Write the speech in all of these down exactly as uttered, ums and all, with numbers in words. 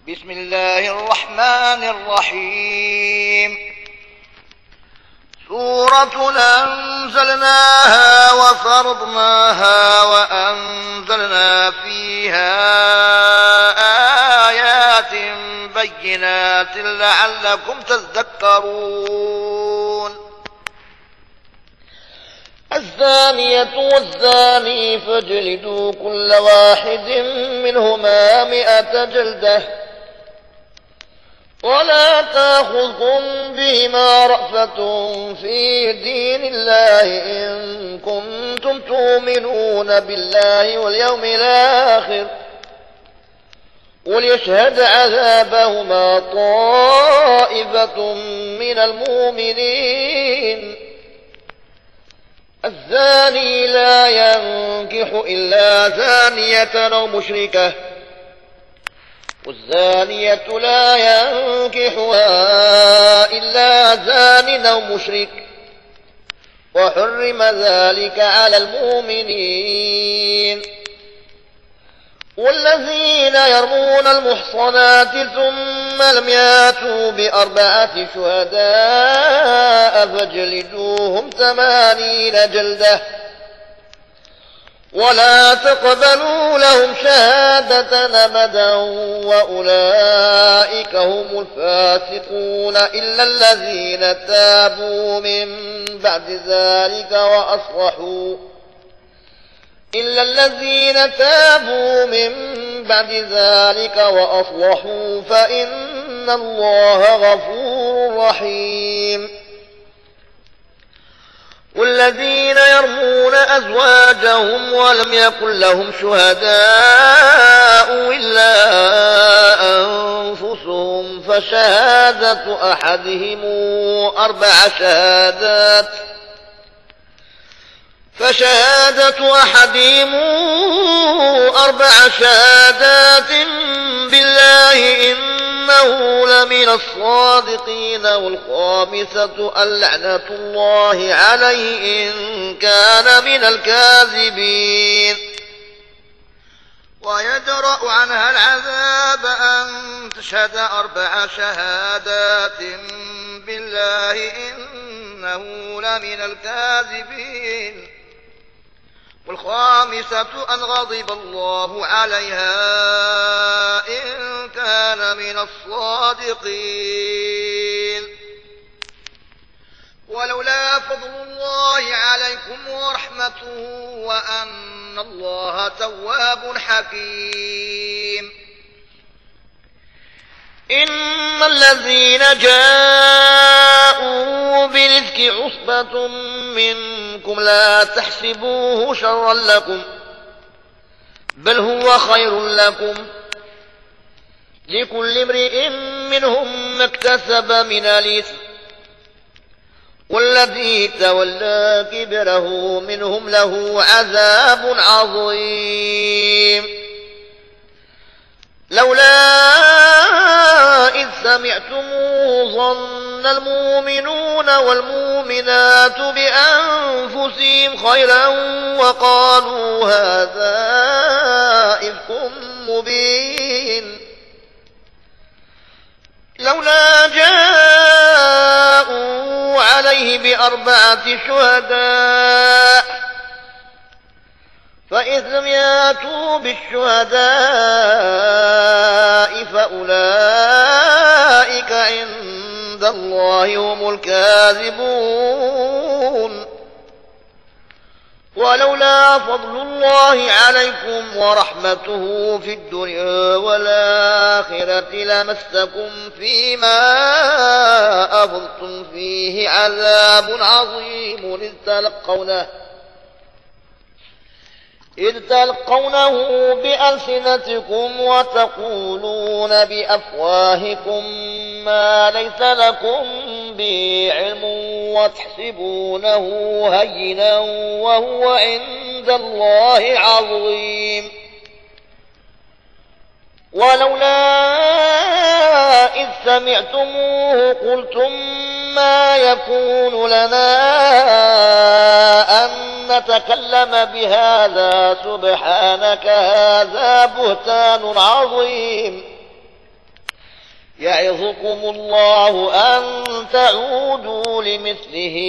بسم الله الرحمن الرحيم. سورة أنزلناها وفرضناها وأنزلنا فيها آيات بينات لعلكم تذكرون. الزانية والزاني فاجلدوا كل واحد منهما مئة جلدة ولا تأخذكم بهما رأفة في دين الله إن كنتم تؤمنون بالله واليوم الآخر وليشهد عذابهما طائفة من المؤمنين. الزاني لا ينكح إلا زانية أو مشركة والزانية لا ينكحها إلا زان أو مشرك وحرم ذلك على المؤمنين. والذين يرمون المحصنات ثم لم ياتوا بأربعة شهداء فاجلدوهم ثمانين جلدة ولا تقبلوا لهم شهادة أبدا وأولئك هم الفاسقون إلا الذين تابوا من بعد ذلك وأصلحوا إلا الذين تابوا من بعد ذلك وأصلحوا فإن الله غفور رحيم. والذين يرمون أزواجهم ولم يكن لهم شهداء إلا أنفسهم فشهادة أحدهم أربع شهادات فشهادة أحدهم أربع شهادات بالله إنه لمن الصادقين والخامسة اللعنة الله عليه إن كان من الكاذبين. ويدرأ عنها العذاب أن تشهد أربع شهادات بالله إنه لمن الكاذبين والخامسة أن غضب الله عليها إن كان من الصادقين. ولولا فضل الله عليكم ورحمته وأن الله تواب حكيم. إن الذين جاءوا بالإفك عصبة منكم لا تحسبوه شرا لكم بل هو خير لكم لكل امرئ منهم ما اكتسب من الإثم والذي تولى كبره منهم له عذاب عظيم. لولا إذ سمعتموه ظن المؤمنون والمؤمنات بأنفسهم خيرا وقالوا هذا إفك مبين. لولا جاءوا عليه بأربعة شهداء فإذ لم ياتوا بالشهداء فأولئك عند الله هم الكاذبون. ولولا فضل الله عليكم ورحمته في الدنيا والآخرة لمسكم فيما أفضتم فيه عذاب عظيم إذ تلقونه إذ تلقونه بألسنتكم وتقولون بأفواهكم ما ليس لكم به علم وتحسبونه هينا وهو عند الله عظيم. ولولا إذ سمعتموه قلتم ما يكون لنا أن نتكلم بهذا سبحانك هذا بهتان عظيم. يعظكم الله أن تعودوا لمثله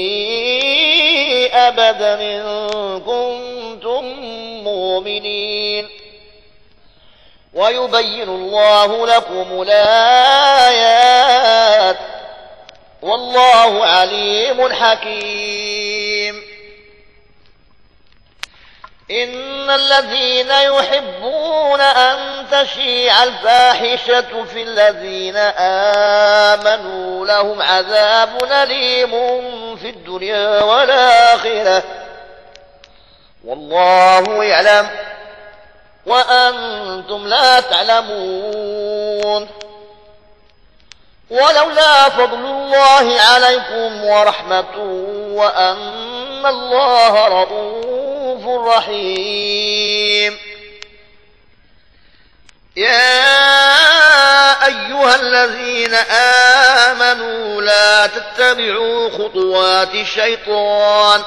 أبدا إن كنتم مؤمنين ويبين الله لكم الآيات والله عليم حكيم. إن الذين يحبون أن تشيع الفاحشة في الذين آمنوا لهم عذاب أليم في الدنيا والآخرة والله يعلم وأنتم لا تعلمون. ولولا فضل الله عليكم ورحمته وأن الله رؤوف رحيم. يا أيها الذين آمنوا لا تتبعوا خطوات الشيطان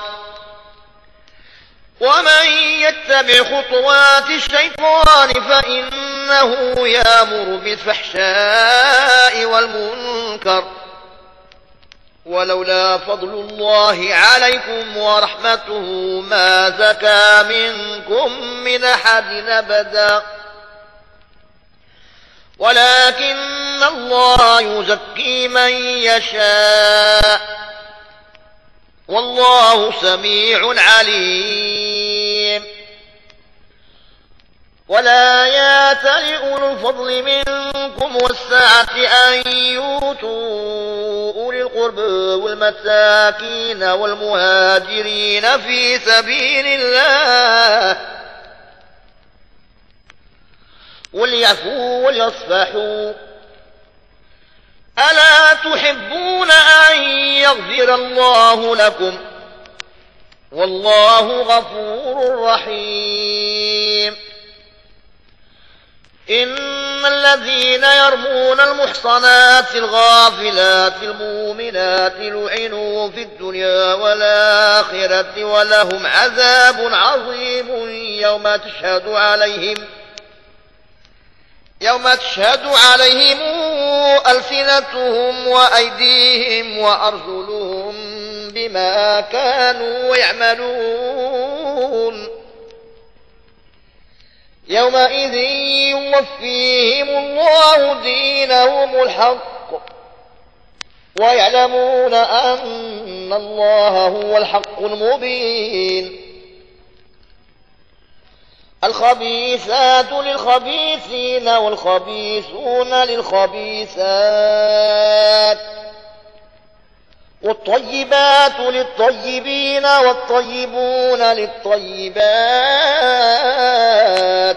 ومن يتبع خطوات الشيطان فإنه يأمر بالفحشاء والمنكر ولولا فضل الله عليكم ورحمته ما زكى منكم من أحد أبدا ولكن الله يزكي من يشاء والله سميع عليم. ولا يأتل أولو الفضل منكم والسعة أن يؤتوا أولي القربى والمساكين والمهاجرين في سبيل الله وليعفوا وليصفحوا ألا تحبون أن يغفر الله لكم والله غفور رحيم. إن الذين يرمون المحصنات الغافلات المؤمنات لعنوا في الدنيا والآخرة ولهم عذاب عظيم يوم تشهد عليهم يوم تشهد عليهم ألسنتهم وأيديهم وأرجلهم بما كانوا يعملون يومئذ يوفيهم الله دينهم الحق ويعلمون أن الله هو الحق المبين. الخبيثات للخبيثين والخبيثون للخبيثات والطيبات للطيبين والطيبون للطيبات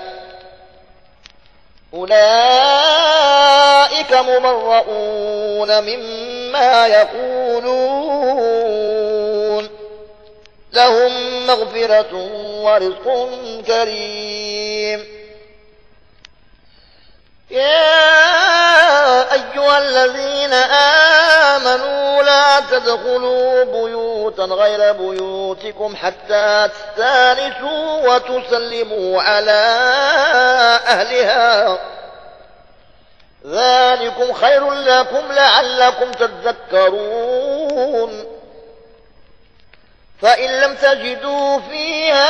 أولئك مبرؤون مما يقولون لهم مغفرة ورزق كريم. يا أيها الذين آمنوا لا تدخلوا بيوتا غير بيوتكم حتى تستانسوا وتسلموا على أهلها ذلكم خير لكم لعلكم تذكرون. فإن لم تجدوا فيها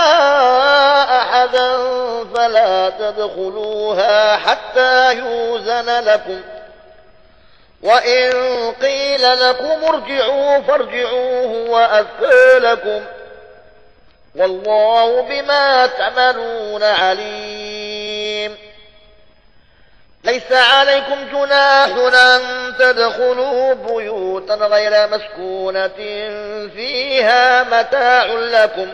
أحدا فلا تدخلوها حتى يؤذن لكم وإن قيل لكم ارجعوا فارجعوا هو أزكى لكم والله بما تعملون عليم. ليس عليكم جناح أن تدخلوا بيوتا غير مسكونة فيها متاع لكم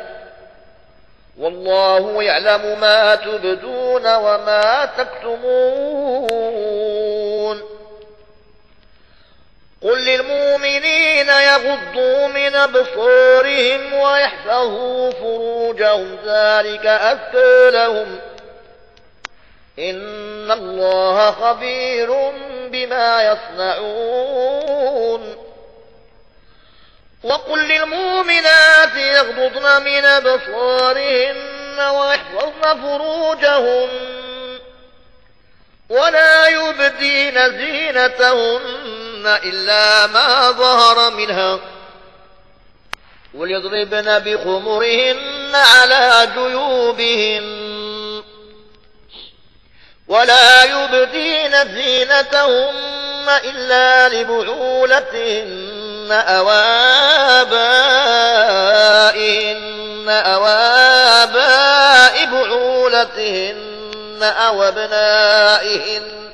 والله يعلم ما تبدون وما تكتمون. قل للمؤمنين يغضوا من أبصارهم ويحفظوا فروجهم ذلك أزكى لهم إن الله خبير بما يصنعون. وقل للمؤمنات يغضضن من أبصارهن ويحفظن فروجهن ولا يبدين يبدين زينتهن إلا ما ظهر منها وليضربن بخمرهن على جيوبهن ولا يبدين زينتهن إلا لبعولتهن أو آبائهن أو آباء بعولتهن أو أبنائهن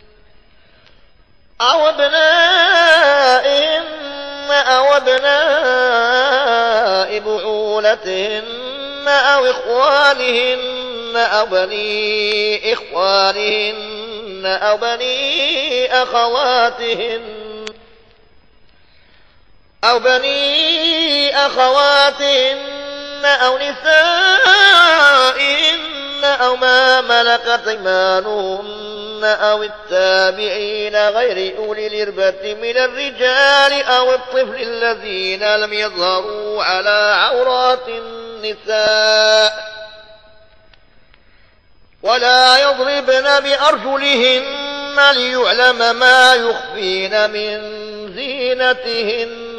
أو أبنائهن أو أبناء بعولتهن أو إخوانهن أو بني إخوانهن أو بني أخواتهن أو بني أخواتهن أو نسائهن أو ما ملكت أيمانهن أو التابعين غير أولي الإربة من الرجال أو الطفل الذين لم يظهروا على عورات النساء ولا يضربن بأرجلهن ليعلم ما يخفين من زينتهن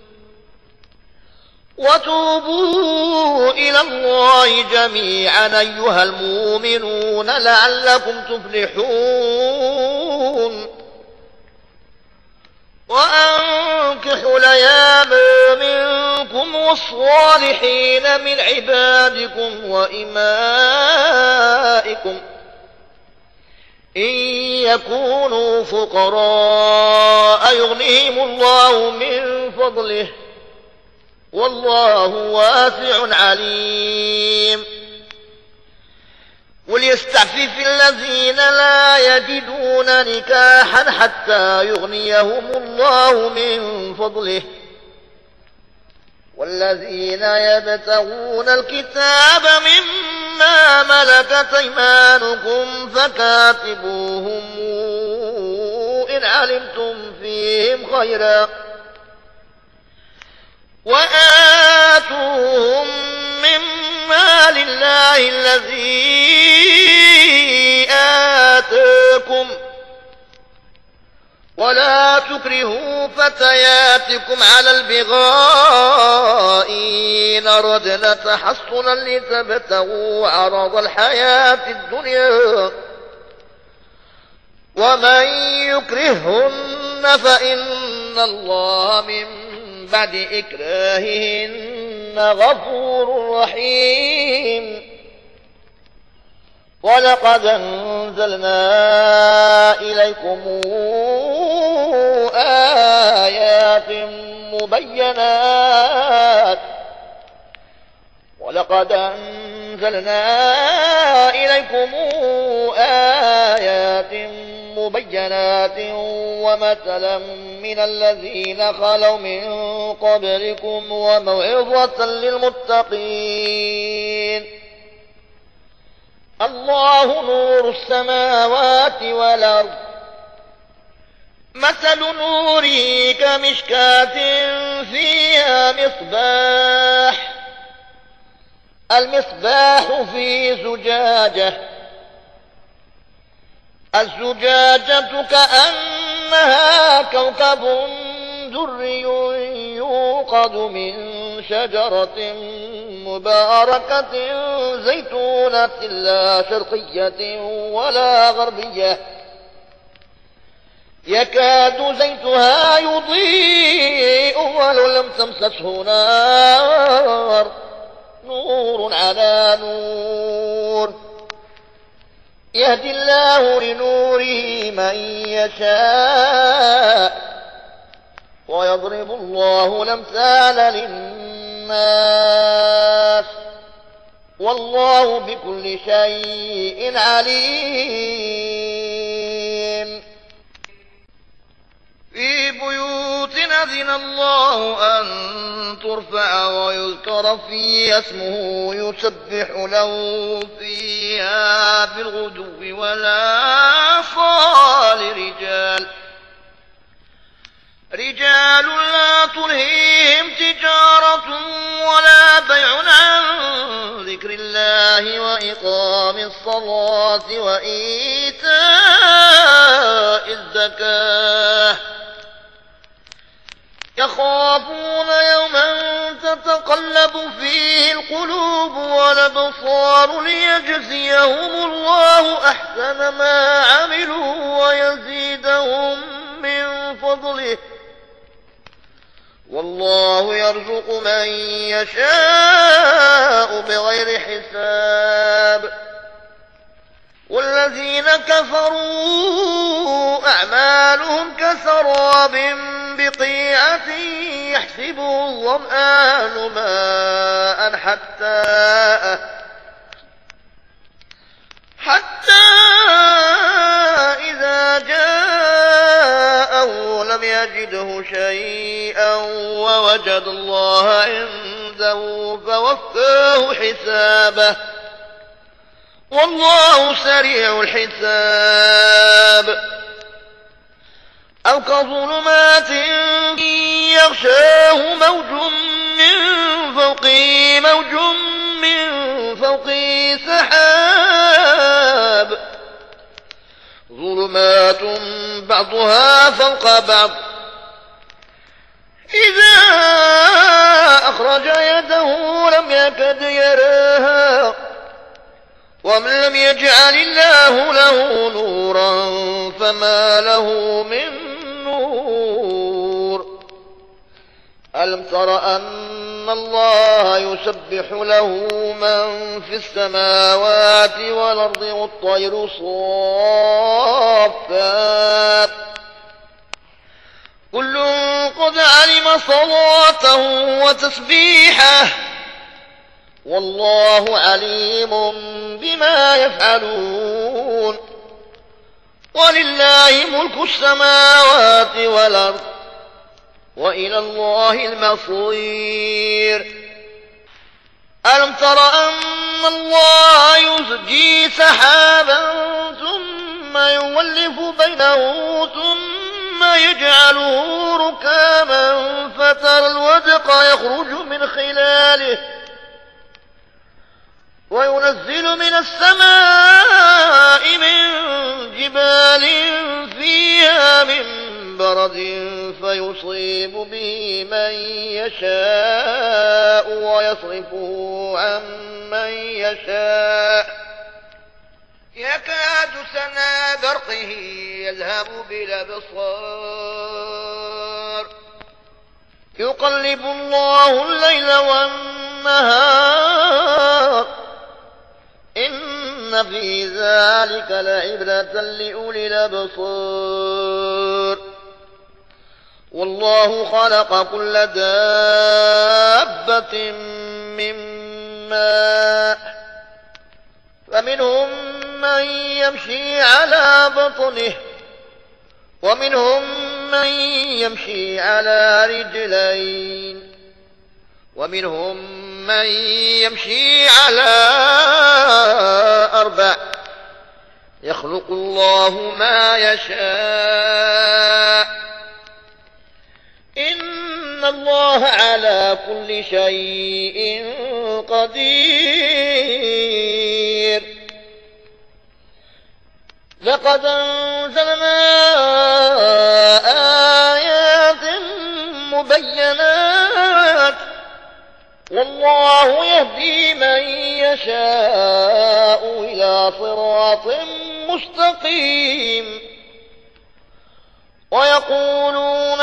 وتوبوا إلى الله جميعا أيها المؤمنون لعلكم تفلحون وأنكحوا الأيام منكم والصالحين من عبادكم وإمائكم إن يكونوا فقراء يغنيهم الله من فضله والله واسع عليم وليستعفف الذين لا يجدون نكاحا حتى يغنيهم الله من فضله والذين يبتغون الكتاب مما ملكت أيمانكم فكاتبوهم إن علمتم فيهم خيرا وآتوهم مما لله الذي آتاكم ولا تكرهوا فتياتكم على البغاء إن أردنا تحصنا لتبتغوا عرض الحياة الدنيا ومن يكرهن فإن الله من بعد إكراههن غفور رحيم ولقد أنزلنا إليكم آيات مبينات ولقد أنزلنا إليكم آيات مبينات ومثلا من الذين خلوا من قبلكم وموعظة للمتقين الله نور السماوات والأرض مثل نوره كمشكاة فيها مصباح المصباح في زجاجة الزجاجة كأنها كوكب دري يوقد من شجرة مباركة زيتونة لا شرقية ولا غربية يكاد زيتها يضيء ولو لم تمسسه نار نور على نور يهدي الله لنوره من يشاء ويضرب الله الأمثال للناس والله بكل شيء عليم في بيوت أذن الله أن ترفع ويذكر فيها اسمه يسبح له فيها بالغدو والآصال رجال رجال لا تلهيهم تجارة ولا بيع عن ذكر الله وإقام الصلاة وإيتاء الزكاة وزكاه يخافون يوما تتقلب فيه القلوب والأبصار ليجزيهم الله أحسن ما عملوا ويزيدهم من فضله والله يرزق من يشاء بغير حساب والذين كفروا أعمالهم كسراب بقيعة يحسبه الظمآن ماء حتى حتى إذا جاءه لم يجده شيئا ووجد الله عنده فوفاه حسابه والله سريع الحساب أو كظلمات يغشاه موج من فوقه موج من فوقه سحاب ظلمات بعضها فوق بعض إذا أخرج يده لم يكد يراها ومن لم يجعل الله له نورا فما له من نور ألم تر أن الله يسبح له من في السماوات والأرض والطير صافات كل قد علم صلاته وتسبيحه والله عليم بما يفعلون ولله ملك السماوات والأرض وإلى الله المصير ألم تر أن الله يزجي سحابا ثم يولف بينه ثم يجعله ركاما فترى الودق يخرج من خلاله وينزل من السماء من جبال فيها من برد فيصيب به من يشاء ويصرفه عن من يشاء يكاد سنا برقه يذهب بالأبصار يقلب الله الليل والنهار إن في ذلك لعبرة لأولي الأبصار والله خلق كل دابة من ماء فمنهم من يمشي على بطنه ومنهم من يمشي على رجلين ومنهم من يمشي على أربع يخلق الله ما يشاء إن الله على كل شيء قدير لقد أنزلنا آيات مبينات والله يهدي من يشاء إلى صراط مستقيم ويقولون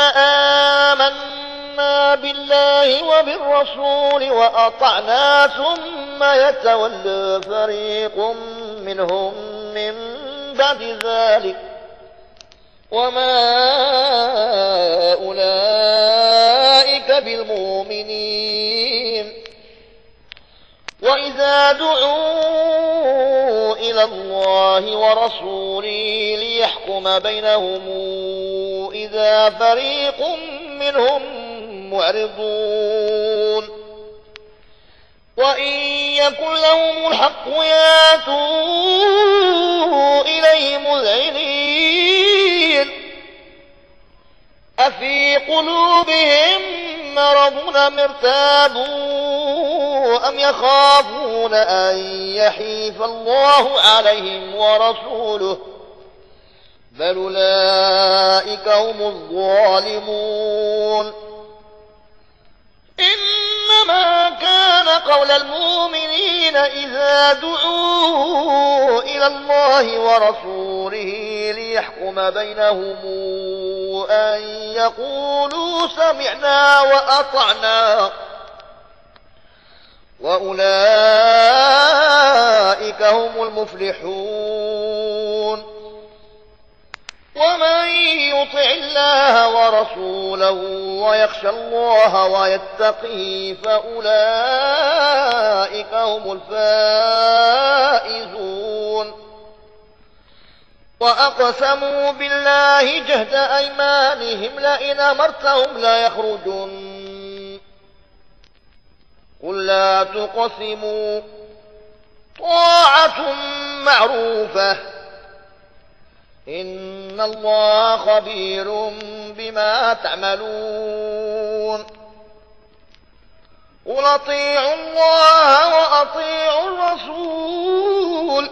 آمنا بالله وبالرسول وأطعنا ثم يتولى فريق منهم من بعد ذلك وما أولئك بالمؤمنين وإذا دعوا إلى الله ورسوله ليحكم بينهم إذا فريق منهم معرضون وإن يكن لهم الحق ياتوا إليه مذعنين أفي قلوبهم مرض أم ارتابوا أم يخافون أن يحيف الله عليهم ورسوله بل أولئك هم الظالمون إنما كان قول المؤمنين إذا دعوا إلى الله ورسوله ليحكم بينهم أن يقولوا سمعنا وأطعنا وأولئك هم المفلحون ومن يطع الله ورسوله ويخشى الله ويتقي فأولئك هم الفائزون وأقسموا بالله جهد أيمانهم لئن أمرتهم لا يخرجون قل لا تقسموا طاعة معروفة إن الله خبير بما تعملون قل أطيعوا الله وأطيعوا الرسول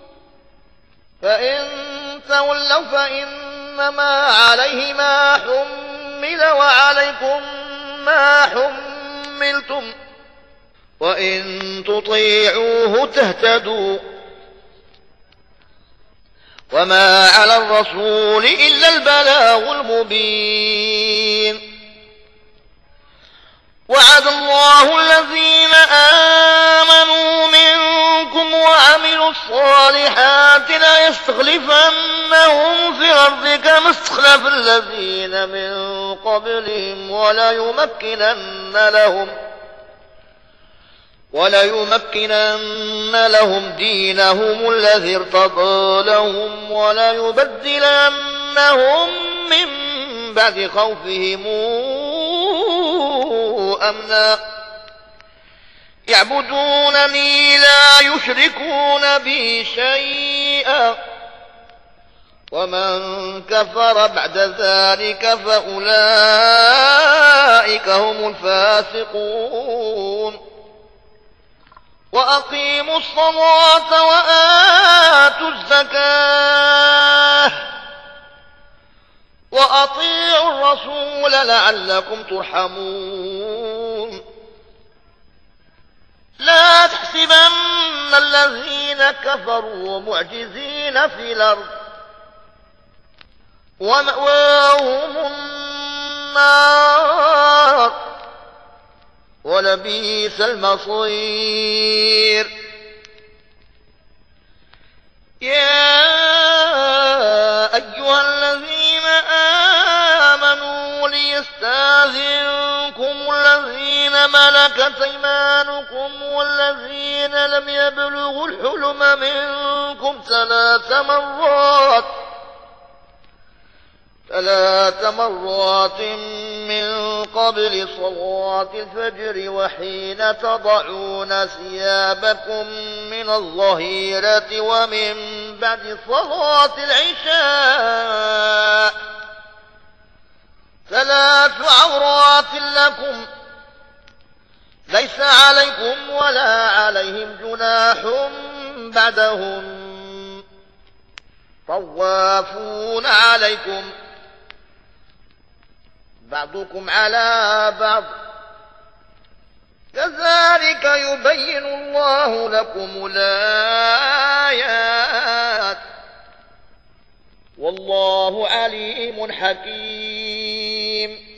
فإن تولوا فإنما عليه ما حمل وعليكم ما حملتم وإن تطيعوه تهتدوا وما على الرسول إلا البلاغ المبين وعد الله الذين آمنوا منكم وعملوا الصالحات ليستخلفنهم في الأرض كما استخلف الذين من قبلهم وليمكنن لهم وليمكنن لهم دينهم الذي ارتضى لهم وليبدلنهم من بعد خوفهم أمنا يعبدونني لا يشركون بي شيئا ومن كفر بعد ذلك فأولئك هم الفاسقون وأقيموا الصلاة وآتوا الزكاة وأطيعوا الرسول لعلكم ترحمون لا تحسبن الذين كفروا معجزين في الأرض ومأواهم النار ولبئس المصير يا أيها الذين آمنوا ليستأذنكم الذين ملكت أيمانكم والذين لم يبلغوا الحلم منكم ثلاث مرات ثلاث مرات من قبل صلاة الفجر وحين تضعون ثيابكم من الظهيرة ومن بعد صلاة العشاء ثلاث عورات لكم ليس عليكم ولا عليهم جناح بعدهم طوافون عليكم بعضكم على بعض كذلك يبين الله لكم الآيات والله عليم حكيم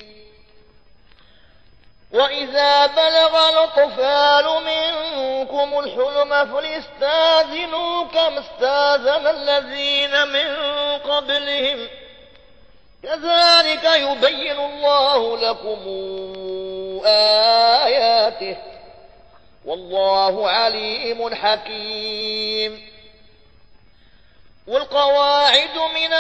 وإذا بلغ الأطفال منكم الحلم فليستأذنوا كما استأذن الذين من قبلهم كذلك يبين الله لكم آياته والله عليم حكيم والقواعد من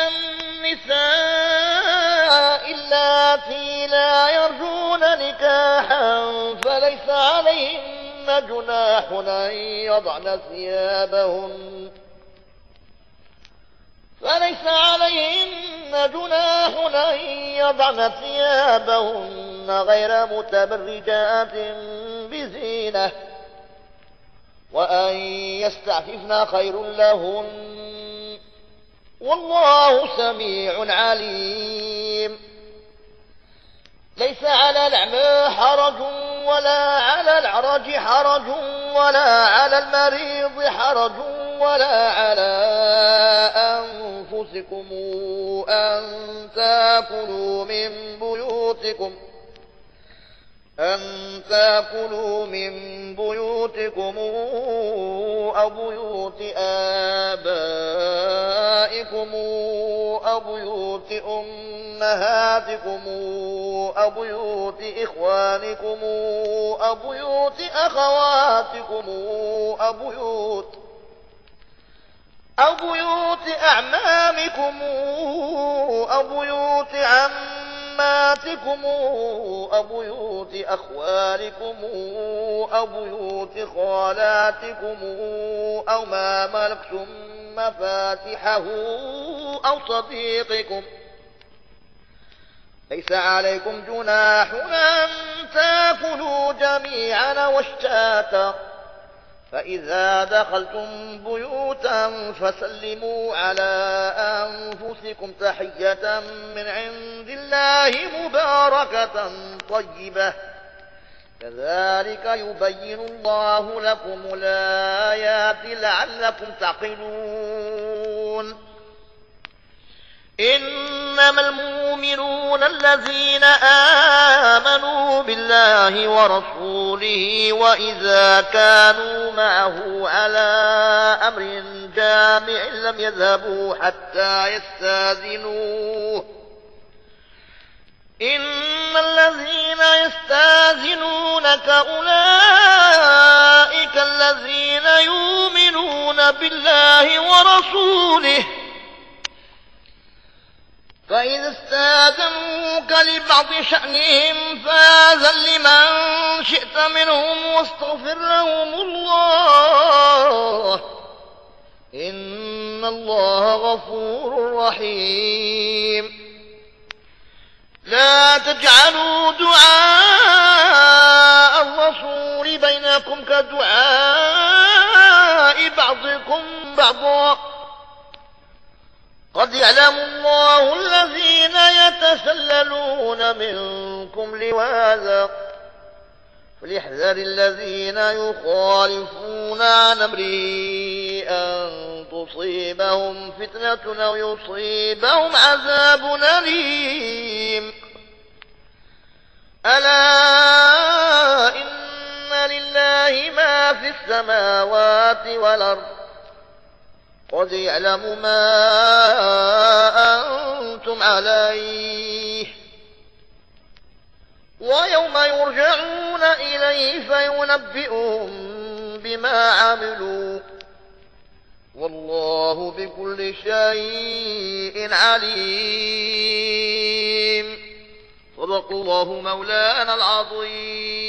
النساء اللاتي لا يرجون نكاحا فليس عليهن جناح أن يضعن ثيابهن فليس عليهن جناح أن يضعن ثيابهن غير متبرجات بزينة وأن يستعففن خير لهن والله سميع عليم. ليس على الأعمى حرج ولا على الأعرج حرج ولا على المريض حرج ولا على أنفسكم أن تأكلوا من بيوتكم أن تأكلوا من بيوتكم أو بيوت آبائكم أو بيوت أمهاتكم أو بيوت إخوانكم أو بيوت أخواتكم أو بيوت أو بيوت أعمامكم أو بيوت عماتكم أو بيوت أخوالكم أو بيوت خالاتكم أو ما ملكتم مفاتحه أو صديقكم. ليس عليكم جناح أن تأكلوا جميعا واشتاتا، فإذا دخلتم بيوتا فسلموا على أنفسكم تحية من عند الله مباركة طيبة، كذلك يبين الله لكم الآيات لعلكم تعقلون. إنما المؤمنون الذين آمنوا بالله ورسوله وإذا كانوا معه على أمر جامع لم يذهبوا حتى يستاذنوه. إن الذين يستاذنونك أولئك الذين يؤمنون بالله ورسوله، فإذا استاذنوك لبعض شأنهم فآذن لمن شئت منهم واستغفر لهم الله، إن الله غفور رحيم. لا تجعلوا دعاء الرسول بينكم كدعاء بعضكم بعضا، قد يعلم الله الذين يتسللون منكم لواذا، فليحذر الذين يخالفون عن أمره أن تصيبهم فتنة أو يصيبهم عذاب أليم. ألا إن لله ما في السماوات والأرض، قد يعلم ما أنتم عليه، ويوم يرجعون إليه فينبئهم بما عملوا، والله بكل شيء عليم. صدق الله مولانا العظيم.